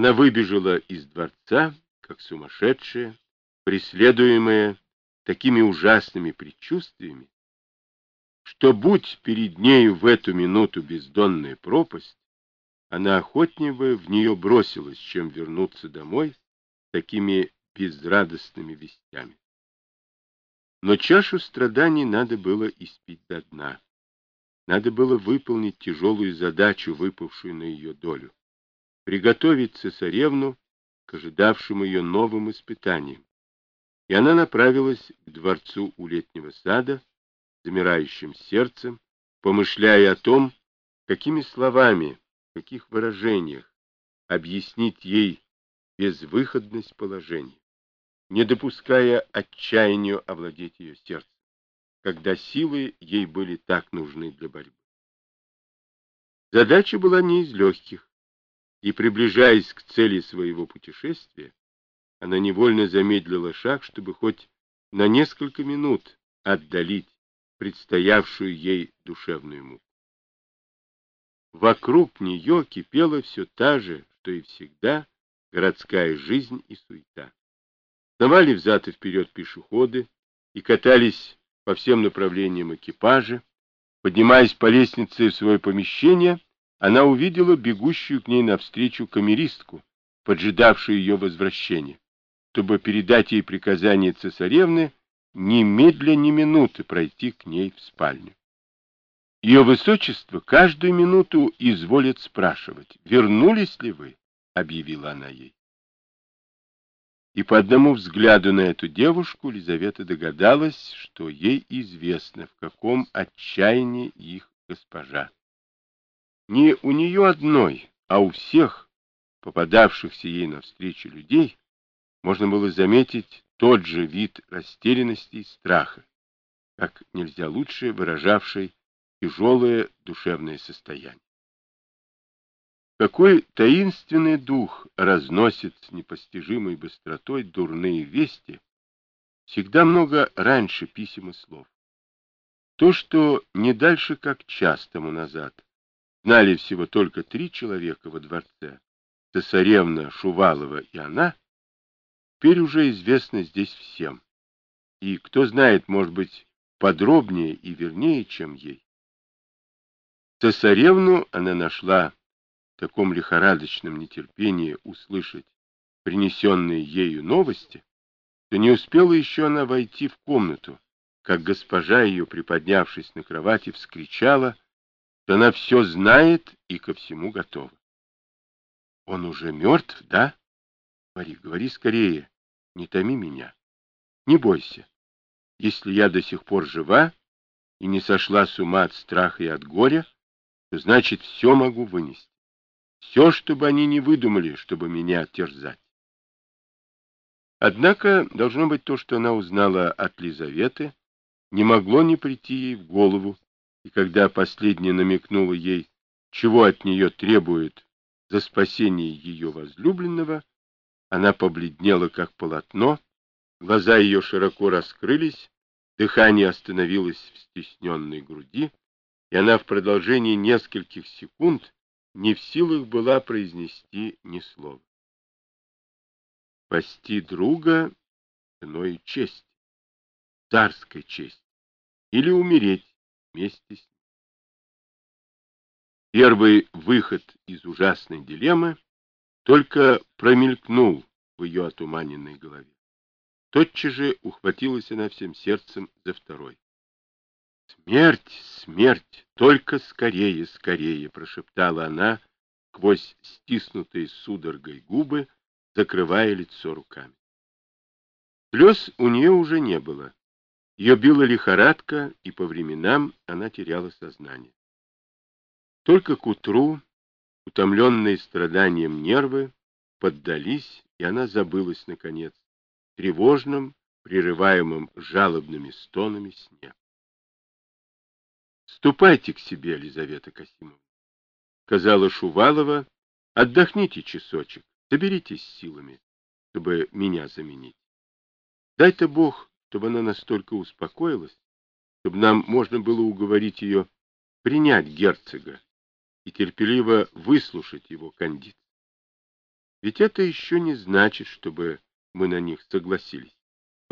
Она выбежала из дворца, как сумасшедшая, преследуемая такими ужасными предчувствиями, что, будь перед нею в эту минуту бездонная пропасть, она охотнее бы в нее бросилась, чем вернуться домой с такими безрадостными вестями. Но чашу страданий надо было испить до дна. Надо было выполнить тяжелую задачу, выпавшую на ее долю. Приготовить цесаревну к ожидавшим ее новым испытаниям. И она направилась к дворцу у летнего сада, замирающим сердцем, помышляя о том, какими словами, в каких выражениях объяснить ей безвыходность положения, не допуская отчаянию овладеть ее сердцем, когда силы ей были так нужны для борьбы. Задача была не из легких, и, приближаясь к цели своего путешествия, она невольно замедлила шаг, чтобы хоть на несколько минут отдалить предстоявшую ей душевную муку. Вокруг нее кипела все та же, что и всегда, городская жизнь и суета. Сновали взад и вперед пешеходы и катались по всем направлениям экипажи. Поднимаясь по лестнице в свое помещение, она увидела бегущую к ней навстречу камеристку, поджидавшую ее возвращения, чтобы передать ей приказание цесаревны немедля ни минуты пройти к ней в спальню. Ее высочество каждую минуту изволит спрашивать: «Вернулись ли вы?» — объявила она ей. И по одному взгляду на эту девушку Лизавета догадалась, что ей известно, в каком отчаянии их госпожа. Не у нее одной, а у всех попадавшихся ей навстречу людей можно было заметить тот же вид растерянности и страха, как нельзя лучше выражавший тяжелое душевное состояние. Какой таинственный дух разносит с непостижимой быстротой дурные вести, всегда много раньше писем и слов. То, что не дальше как час тому назад знали всего только 3 человека во дворце, цесаревна, Шувалова и она, теперь уже известно здесь всем. И кто знает, может быть, подробнее и вернее, чем ей. Цесаревну она нашла в таком лихорадочном нетерпении услышать принесенные ею новости, что не успела еще она войти в комнату, как госпожа ее, приподнявшись на кровати, вскричала, что она все знает и ко всему готова. — Он уже мертв, да? Говори, говори скорее, не томи меня. Не бойся, если я до сих пор жива и не сошла с ума от страха и от горя, то значит все могу вынести. Все, чтобы они не выдумали, чтобы меня терзать. Однако, должно быть, то, что она узнала от Лизаветы, не могло не прийти ей в голову, и когда последняя намекнула ей, чего от нее требует за спасение ее возлюбленного, она побледнела, как полотно, глаза ее широко раскрылись, дыхание остановилось в стесненной груди, и она в продолжении нескольких секунд не в силах была произнести ни слова. Спасти друга ценой чести, царской чести, или умереть вместе с ним. Первый выход из ужасной дилеммы только промелькнул в ее отуманенной голове. Тотчас же ухватилась она всем сердцем за второй. «Смерть, смерть! Только скорее, скорее!» — прошептала она сквозь стиснутые судорогой губы, закрывая лицо руками. Слез у нее уже не было. Ее била лихорадка, и по временам она теряла сознание. Только к утру, утомленные страданием нервы, поддались, и она забылась, наконец, в тревожном, прерываемом жалобными стонами сне. «Ступайте к себе, Лизавета Касимовна», — сказала Шувалова, — «отдохните часочек, соберитесь силами, чтобы меня заменить. Дай-то Бог, чтобы она настолько успокоилась, чтобы нам можно было уговорить ее принять герцога и терпеливо выслушать его кондицию. Ведь это еще не значит, чтобы мы на них согласились.